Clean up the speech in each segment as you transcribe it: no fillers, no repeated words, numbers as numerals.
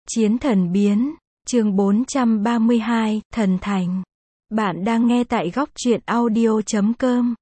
Chiến thần biến, chương 432, thần thành. Bạn đang nghe tại góc truyện audio.com.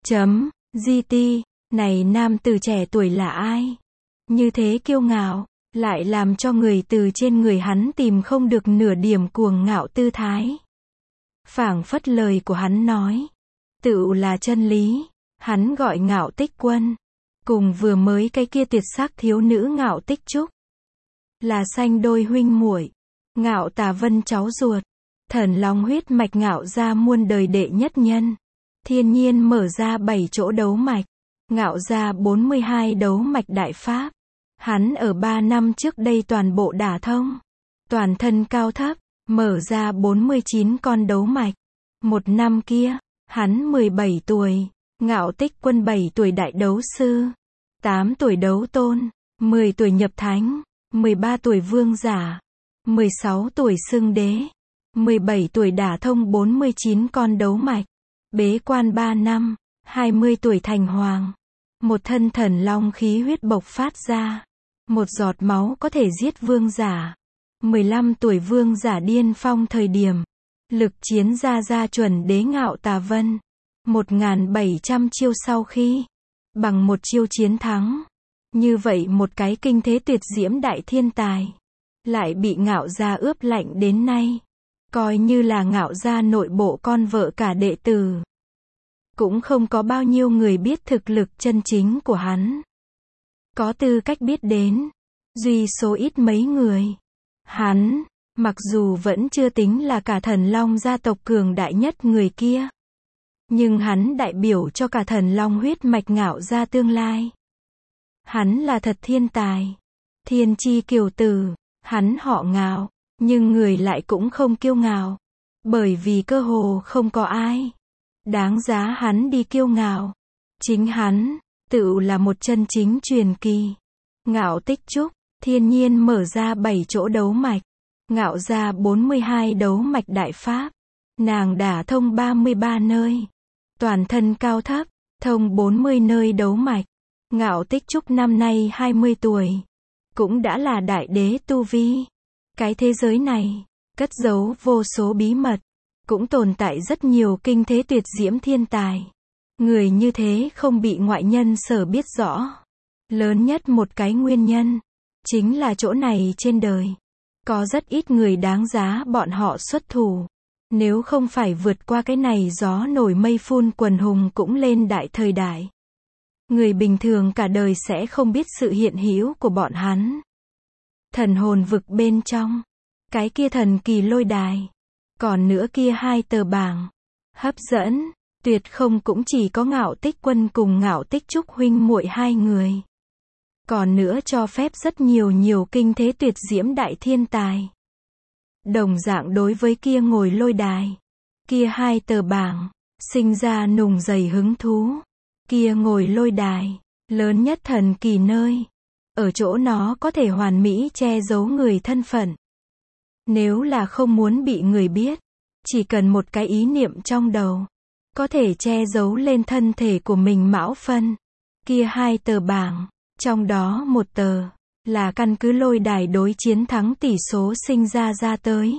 GT, này nam tử trẻ tuổi là ai? Như thế kiêu ngạo, lại làm cho người từ trên người hắn tìm không được nửa điểm cuồng ngạo tư thái. Phảng phất lời của hắn nói, tựu là chân lý, hắn gọi Ngạo Tích Quân, cùng vừa mới cái kia tuyệt sắc thiếu nữ Ngạo Tích Trúc, là sanh đôi huynh muội. Ngạo Tà Vân cháu ruột, thần long huyết mạch Ngạo gia muôn đời đệ nhất nhân. Thiên nhiên mở ra 7 chỗ đấu mạch, Ngạo gia 42 đấu mạch đại pháp. Hắn ở 3 năm trước đây toàn bộ đả thông, toàn thân cao thấp, mở ra 49 con đấu mạch. Một năm kia, hắn 17 tuổi, Ngạo Tích Quân 7 tuổi đại đấu sư, 8 tuổi đấu tôn, 10 tuổi nhập thánh, 13 tuổi vương giả, 16 tuổi xưng đế, 17 tuổi đả thông 49 con đấu mạch, bế quan 3 năm, 20 tuổi thành hoàng. Một thân thần long khí huyết bộc phát ra, một giọt máu có thể giết vương giả. 15 tuổi vương giả điên phong thời điểm, lực chiến ra chuẩn đế Ngạo Tà Vân. 1.700 chiêu sau khi, bằng một chiêu chiến thắng. Như vậy một cái kinh thế tuyệt diễm đại thiên tài, lại bị Ngạo gia ướp lạnh đến nay. Coi như là Ngạo gia nội bộ con vợ cả đệ tử, cũng không có bao nhiêu người biết thực lực chân chính của hắn. Có tư cách biết đến, duy số ít mấy người. Hắn, mặc dù vẫn chưa tính là cả thần long gia tộc cường đại nhất người kia, nhưng hắn đại biểu cho cả thần long huyết mạch Ngạo gia tương lai. Hắn là thật thiên tài, thiên chi kiều tử. Hắn họ Ngạo, nhưng người lại cũng không kiêu ngạo, bởi vì cơ hồ không có ai đáng giá hắn đi kiêu ngạo. Chính hắn, tựu là một chân chính truyền kỳ. Ngạo Tích Trúc, thiên nhiên mở ra 7 chỗ đấu mạch, Ngạo gia 42 đấu mạch đại pháp. Nàng đả thông 33 nơi, toàn thân cao thấp, thông 40 nơi đấu mạch. Ngạo Tích Trúc năm nay 20 tuổi, cũng đã là đại đế tu vi. Cái thế giới này, cất giấu vô số bí mật, cũng tồn tại rất nhiều kinh thế tuyệt diễm thiên tài. Người như thế không bị ngoại nhân sở biết rõ. Lớn nhất một cái nguyên nhân, chính là chỗ này trên đời, có rất ít người đáng giá bọn họ xuất thủ. Nếu không phải vượt qua cái này gió nổi mây phun quần hùng cũng lên đại thời đại, người bình thường cả đời sẽ không biết sự hiện hữu của bọn hắn. Thần hồn vực bên trong, cái kia thần kỳ lôi đài, còn nữa kia 2 tờ bảng, hấp dẫn, tuyệt không cũng chỉ có Ngạo Tích Quân cùng Ngạo Tích Trúc huynh muội 2 người. Còn nữa cho phép rất nhiều kinh thế tuyệt diễm đại thiên tài. Đồng dạng đối với kia ngồi lôi đài, kia 2 tờ bảng, sinh ra nùng dày hứng thú. Kia ngồi lôi đài, lớn nhất thần kỳ nơi, ở chỗ nó có thể hoàn mỹ che giấu người thân phận. Nếu là không muốn bị người biết, chỉ cần một cái ý niệm trong đầu, có thể che giấu lên thân thể của mình mão phân. Kia 2 tờ bảng, trong đó một tờ, là căn cứ lôi đài đối chiến thắng tỷ số sinh ra tới.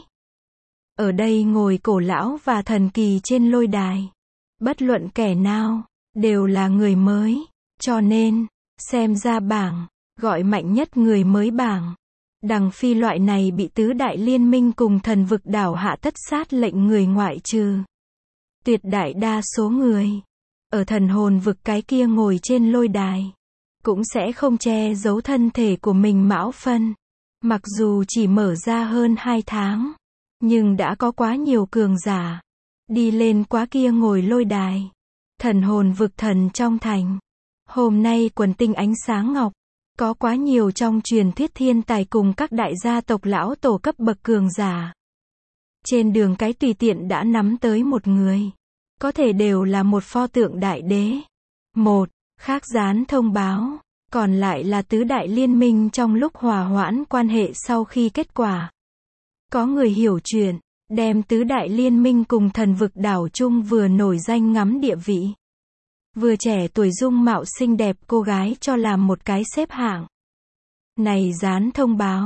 Ở đây ngồi cổ lão và thần kỳ trên lôi đài, bất luận kẻ nào, đều là người mới, cho nên, xem ra bảng, gọi mạnh nhất người mới bảng. Đằng phi loại này bị tứ đại liên minh cùng thần vực đảo hạ tất sát lệnh người ngoại trừ. Tuyệt đại đa số người, ở thần hồn vực cái kia ngồi trên lôi đài, cũng sẽ không che giấu thân thể của mình mão phân. Mặc dù chỉ mở ra hơn 2 tháng, nhưng đã có quá nhiều cường giả đi lên quá kia ngồi lôi đài. Thần hồn vực thần trong thành. Hôm nay quần tinh ánh sáng ngọc, có quá nhiều trong truyền thuyết thiên tài cùng các đại gia tộc lão tổ cấp bậc cường giả. Trên đường cái tùy tiện đã nắm tới một người, có thể đều là một pho tượng đại đế. Một, khác dán thông báo, còn lại là tứ đại liên minh trong lúc hòa hoãn quan hệ sau khi kết quả. Có người hiểu chuyện, đem tứ đại liên minh cùng thần vực đảo chung vừa nổi danh ngắm địa vị, vừa trẻ tuổi dung mạo xinh đẹp cô gái cho làm một cái xếp hạng. Này dán thông báo,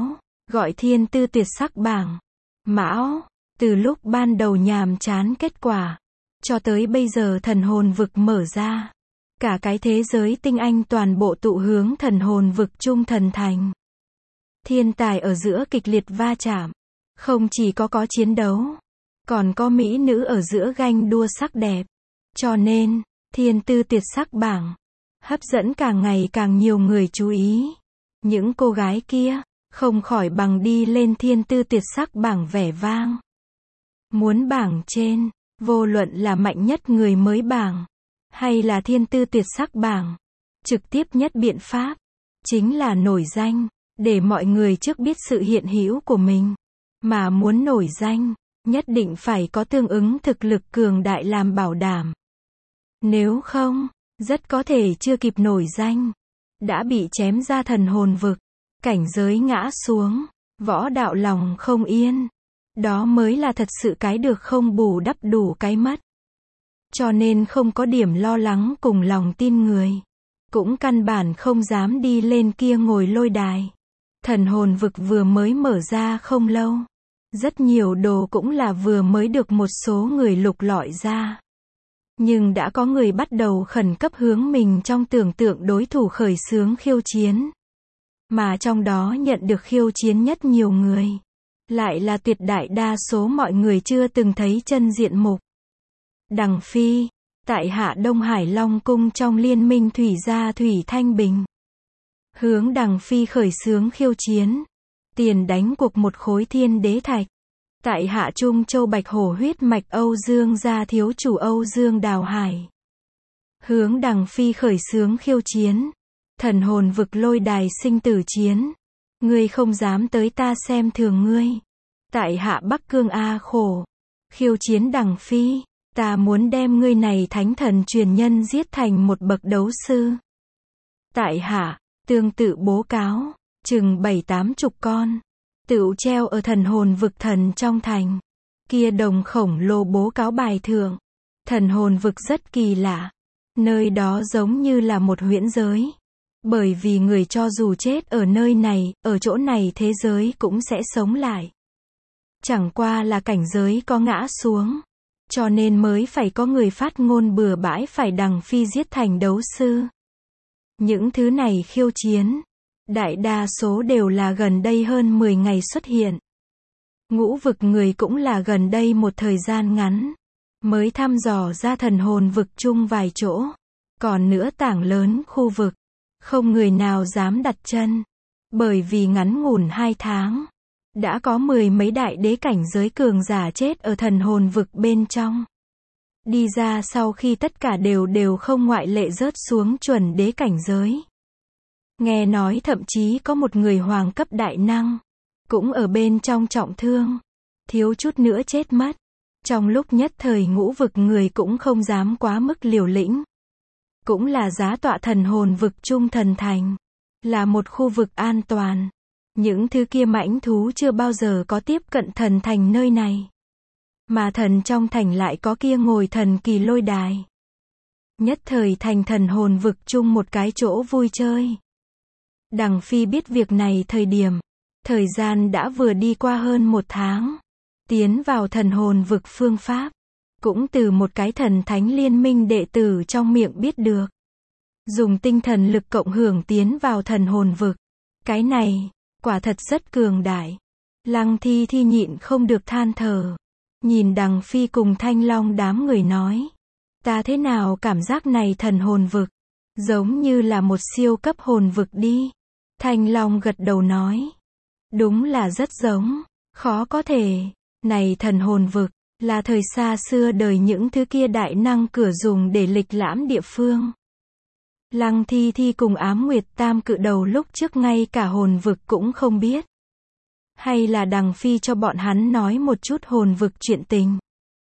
gọi thiên tư tuyệt sắc bảng. Mão, từ lúc ban đầu nhàm chán kết quả, cho tới bây giờ thần hồn vực mở ra. Cả cái thế giới tinh anh toàn bộ tụ hướng thần hồn vực trung thần thành. Thiên tài ở giữa kịch liệt va chạm. Không chỉ có chiến đấu, còn có mỹ nữ ở giữa ganh đua sắc đẹp. Cho nên, thiên tư tuyệt sắc bảng hấp dẫn càng ngày càng nhiều người chú ý. Những cô gái kia không khỏi bằng đi lên thiên tư tuyệt sắc bảng vẻ vang. Muốn bảng trên, vô luận là mạnh nhất người mới bảng, hay là thiên tư tuyệt sắc bảng, trực tiếp nhất biện pháp chính là nổi danh, để mọi người trước biết sự hiện hữu của mình. Mà muốn nổi danh, nhất định phải có tương ứng thực lực cường đại làm bảo đảm. Nếu không, rất có thể chưa kịp nổi danh, đã bị chém ra thần hồn vực, cảnh giới ngã xuống, võ đạo lòng không yên. Đó mới là thật sự cái được không bù đắp đủ cái mất. Cho nên không có điểm lo lắng cùng lòng tin người, cũng căn bản không dám đi lên kia ngồi lôi đài. Thần hồn vực vừa mới mở ra không lâu. Rất nhiều đồ cũng là vừa mới được một số người lục lọi ra. Nhưng đã có người bắt đầu khẩn cấp hướng mình trong tưởng tượng đối thủ khởi xướng khiêu chiến. Mà trong đó nhận được khiêu chiến nhất nhiều người, lại là tuyệt đại đa số mọi người chưa từng thấy chân diện mục. Đằng Phi, tại Hạ Đông Hải Long Cung trong liên minh Thủy Gia Thủy Thanh Bình. Hướng Đằng Phi khởi xướng khiêu chiến. Tiền đánh cuộc một khối thiên đế thạch. Tại Hạ Trung Châu Bạch Hổ huyết mạch Âu Dương gia thiếu chủ Âu Dương Đào Hải. Hướng Đằng Phi khởi xướng khiêu chiến. Thần hồn vực lôi đài sinh tử chiến. Ngươi không dám tới ta xem thường ngươi. Tại Hạ Bắc Cương A Khổ. Khiêu chiến Đằng Phi. Ta muốn đem ngươi này thánh thần truyền nhân giết thành một bậc đấu sư. Tại Hạ, tương tự bố cáo. Chừng 7-80 con. Tựu treo ở thần hồn vực thần trong thành. Kia đồng khổng lồ bố cáo bài thượng. Thần hồn vực rất kỳ lạ. Nơi đó giống như là một huyễn giới. Bởi vì người cho dù chết ở nơi này, ở chỗ này thế giới cũng sẽ sống lại. Chẳng qua là cảnh giới có ngã xuống. Cho nên mới phải có người phát ngôn bừa bãi phải Đằng Phi giết thành đấu sư. Những thứ này khiêu chiến, đại đa số đều là gần đây hơn 10 ngày xuất hiện. Ngũ vực người cũng là gần đây một thời gian ngắn, mới thăm dò ra thần hồn vực chung vài chỗ. Còn nữa tảng lớn khu vực, không người nào dám đặt chân. Bởi vì ngắn ngủn 2 tháng, đã có 10 mấy đại đế cảnh giới cường giả chết ở thần hồn vực bên trong. Đi ra sau khi tất cả đều không ngoại lệ rớt xuống chuẩn đế cảnh giới. Nghe nói thậm chí có một người hoàng cấp đại năng, cũng ở bên trong trọng thương, thiếu chút nữa chết mất. Trong lúc nhất thời ngũ vực người cũng không dám quá mức liều lĩnh. Cũng là giá tọa thần hồn vực trung thần thành, là một khu vực an toàn. Những thứ kia mãnh thú chưa bao giờ có tiếp cận thần thành nơi này. Mà thần trong thành lại có kia ngồi thần kỳ lôi đài. Nhất thời thành thần hồn vực chung một cái chỗ vui chơi. Đằng Phi biết việc này thời gian đã vừa đi qua hơn 1 tháng. Tiến vào thần hồn vực phương pháp, cũng từ một cái thần thánh liên minh đệ tử trong miệng biết được. Dùng tinh thần lực cộng hưởng tiến vào thần hồn vực. Cái này, quả thật rất cường đại. Lăng Thi Thi nhịn không được than thở. Nhìn Đằng Phi cùng Thanh Long đám người nói. Ta thế nào cảm giác này thần hồn vực, giống như là một siêu cấp hồn vực đi. Thanh Long gật đầu nói. Đúng là rất giống, khó có thể. Này thần hồn vực, là thời xa xưa đời những thứ kia đại năng cửa dùng để lịch lãm địa phương. Lăng Thi Thi cùng Ám Nguyệt Tam cự đầu lúc trước ngay cả hồn vực cũng không biết. Hay là Đằng Phi cho bọn hắn nói một chút hồn vực chuyện tình.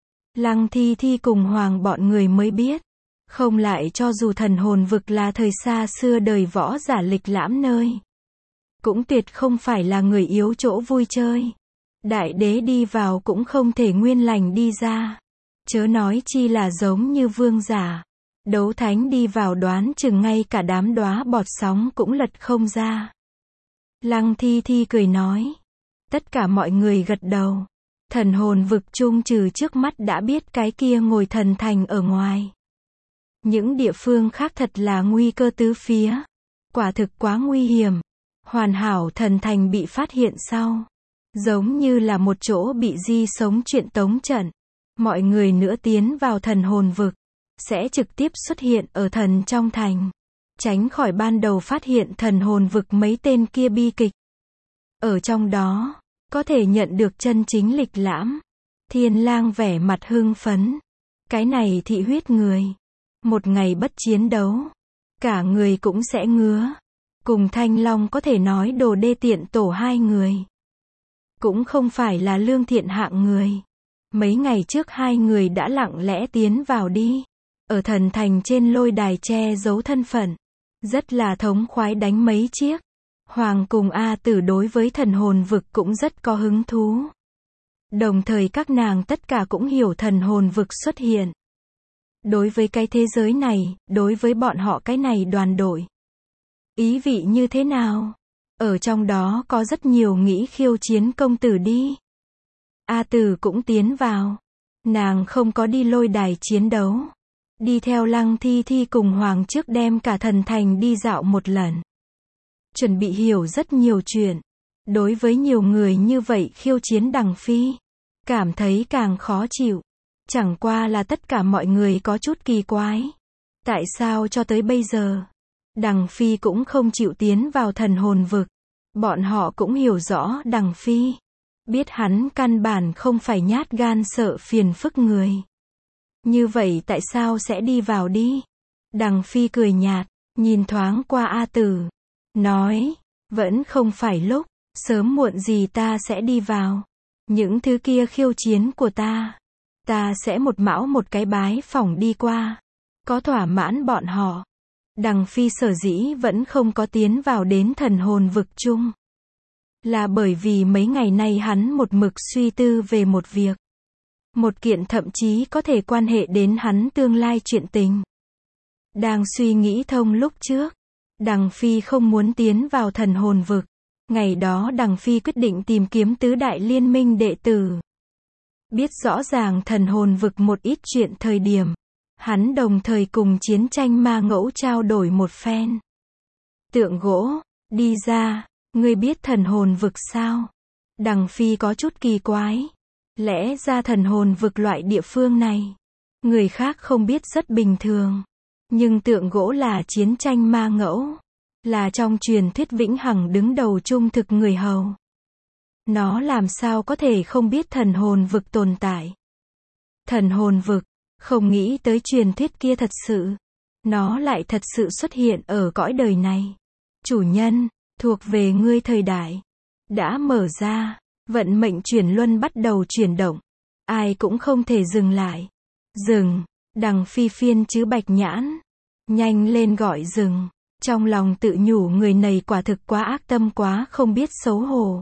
Lăng Thi Thi cùng Hoàng bọn người mới biết. Không lại cho dù thần hồn vực là thời xa xưa đời võ giả lịch lãm nơi. Cũng tuyệt không phải là người yếu chỗ vui chơi. Đại đế đi vào cũng không thể nguyên lành đi ra. Chớ nói chi là giống như vương giả. Đấu thánh đi vào đoán chừng ngay cả đám đóa bọt sóng cũng lật không ra. Lăng Thi Thi cười nói. Tất cả mọi người gật đầu. Thần hồn vực chung trừ trước mắt đã biết cái kia ngồi thần thành ở ngoài. Những địa phương khác thật là nguy cơ tứ phía. Quả thực quá nguy hiểm. Hoàn hảo thần thành bị phát hiện sau. Giống như là một chỗ bị di sống chuyện tống trận. Mọi người nữa tiến vào thần hồn vực. Sẽ trực tiếp xuất hiện ở thần trong thành. Tránh khỏi ban đầu phát hiện thần hồn vực mấy tên kia bi kịch. Ở trong đó, có thể nhận được chân chính lịch lãm. Thiên Lang vẻ mặt hưng phấn. Cái này thị huyết người. Một ngày bất chiến đấu. Cả người cũng sẽ ngứa. Cùng Thanh Long có thể nói đồ đê tiện tổ hai người. Cũng không phải là lương thiện hạng người. Mấy ngày trước hai người đã lặng lẽ tiến vào đi. Ở thần thành trên lôi đài che giấu thân phận. Rất là thống khoái đánh mấy chiếc. Hoàng cùng A Tử đối với thần hồn vực cũng rất có hứng thú. Đồng thời các nàng tất cả cũng hiểu thần hồn vực xuất hiện. Đối với cái thế giới này, đối với bọn họ cái này đoàn đội. Ý vị như thế nào? Ở trong đó có rất nhiều nghĩ khiêu chiến công tử đi. A Tử cũng tiến vào. Nàng không có đi lôi đài chiến đấu. Đi theo Lăng Thi Thi cùng Hoàng trước đem cả thần thành đi dạo một lần. Chuẩn bị hiểu rất nhiều chuyện. Đối với nhiều người như vậy khiêu chiến Đằng Phi. Cảm thấy càng khó chịu. Chẳng qua là tất cả mọi người có chút kỳ quái. Tại sao cho tới bây giờ, Đằng Phi cũng không chịu tiến vào thần hồn vực. Bọn họ cũng hiểu rõ Đằng Phi. Biết hắn căn bản không phải nhát gan sợ phiền phức người. Như vậy tại sao sẽ đi vào đi? Đằng Phi cười nhạt, nhìn thoáng qua A Tử. Nói, vẫn không phải lúc, sớm muộn gì ta sẽ đi vào. Những thứ kia khiêu chiến của ta sẽ một mão một cái bái phỏng đi qua. Có thỏa mãn bọn họ. Đằng Phi sở dĩ vẫn không có tiến vào đến thần hồn vực chung. Là bởi vì mấy ngày nay hắn một mực suy tư về một việc. Một kiện thậm chí có thể quan hệ đến hắn tương lai chuyện tình. Đang suy nghĩ thông lúc trước. Đằng Phi không muốn tiến vào thần hồn vực. Ngày đó Đằng Phi quyết định tìm kiếm tứ đại liên minh đệ tử. Biết rõ ràng thần hồn vực một ít chuyện thời điểm. Hắn đồng thời cùng chiến tranh ma ngẫu trao đổi một phen. Tượng gỗ, đi ra, ngươi biết thần hồn vực sao? Đằng Phi có chút kỳ quái. Lẽ ra thần hồn vực loại địa phương này, người khác không biết rất bình thường. Nhưng tượng gỗ là chiến tranh ma ngẫu. Là trong truyền thuyết vĩnh hằng đứng đầu trung thực người hầu. Nó làm sao có thể không biết thần hồn vực tồn tại. Thần hồn vực, không nghĩ tới truyền thuyết kia thật sự. Nó lại thật sự xuất hiện ở cõi đời này. Chủ nhân, thuộc về ngươi thời đại. Đã mở ra, vận mệnh chuyển luân bắt đầu chuyển động. Ai cũng không thể dừng lại. Dừng, Đằng Phi phiên chứ Bạch Nhãn. Nhanh lên gọi dừng. Trong lòng tự nhủ người này quả thực quá ác tâm quá không biết xấu hổ.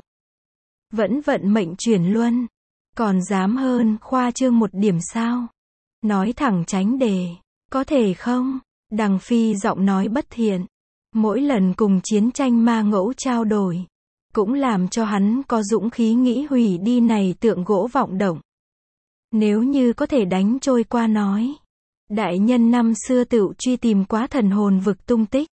Vẫn vận mệnh chuyển luân. Còn dám hơn khoa trương một điểm sao? Nói thẳng tránh đề. Có thể không? Đằng Phi giọng nói bất thiện. Mỗi lần cùng chiến tranh ma ngẫu trao đổi. Cũng làm cho hắn có dũng khí nghĩ hủy đi này tượng gỗ vọng động. Nếu như có thể đánh trôi qua nói. Đại nhân năm xưa tựu truy tìm quá thần hồn vực tung tích.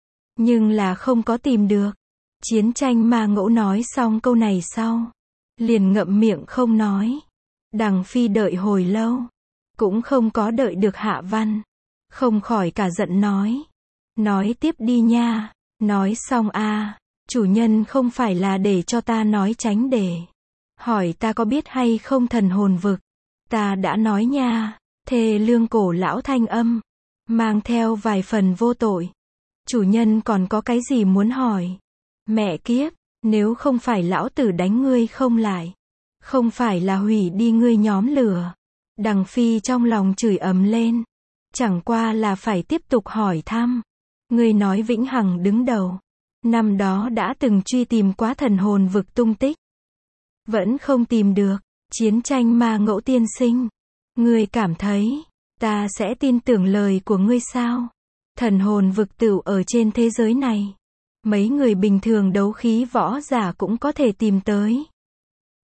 Nhưng là không có tìm được. Chiến tranh ma ngẫu nói xong câu này sau. Liền ngậm miệng không nói. Đằng Phi đợi hồi lâu. Cũng không có đợi được hạ văn. Không khỏi cả giận nói. Nói tiếp đi nha. Nói xong chủ nhân không phải là để cho ta nói tránh đề. Hỏi ta có biết hay không thần hồn vực. Ta đã nói nha. Thê lương cổ lão thanh âm. Mang theo vài phần vô tội. Chủ nhân còn có cái gì muốn hỏi? Mẹ kiếp, nếu không phải lão tử đánh ngươi không lại. Không phải là hủy đi ngươi nhóm lửa. Đằng Phi trong lòng chửi ầm lên. Chẳng qua là phải tiếp tục hỏi thăm. Ngươi nói vĩnh hằng đứng đầu. Năm đó đã từng truy tìm quá thần hồn vực tung tích. Vẫn không tìm được. Chiến tranh ma ngẫu tiên sinh. Ngươi cảm thấy, ta sẽ tin tưởng lời của ngươi sao? Thần hồn vực tựu ở trên thế giới này. Mấy người bình thường đấu khí võ giả cũng có thể tìm tới.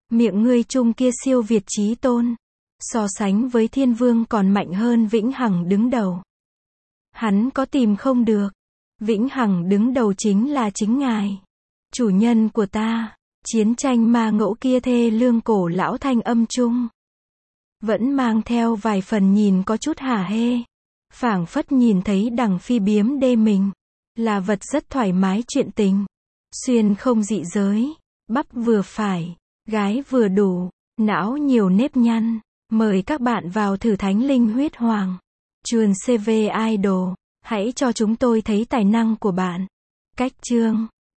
Miệng ngươi chung kia siêu việt chí tôn. So sánh với thiên vương còn mạnh hơn vĩnh hằng đứng đầu. Hắn có tìm không được. Vĩnh hằng đứng đầu chính là chính ngài. Chủ nhân của ta. Chiến tranh ma ngẫu kia thê lương cổ lão thanh âm chung. Vẫn mang theo vài phần nhìn có chút hả hê. Phảng phất nhìn thấy đằng phi biếm đê mình. Là vật rất thoải mái chuyện tình. Xuyên không dị giới. Bắp vừa phải. Gái vừa đủ. Não nhiều nếp nhăn. Mời các bạn vào thử Thánh Linh Huyết Hoàng. Chuồn CV Idol. Hãy cho chúng tôi thấy tài năng của bạn. Cách chương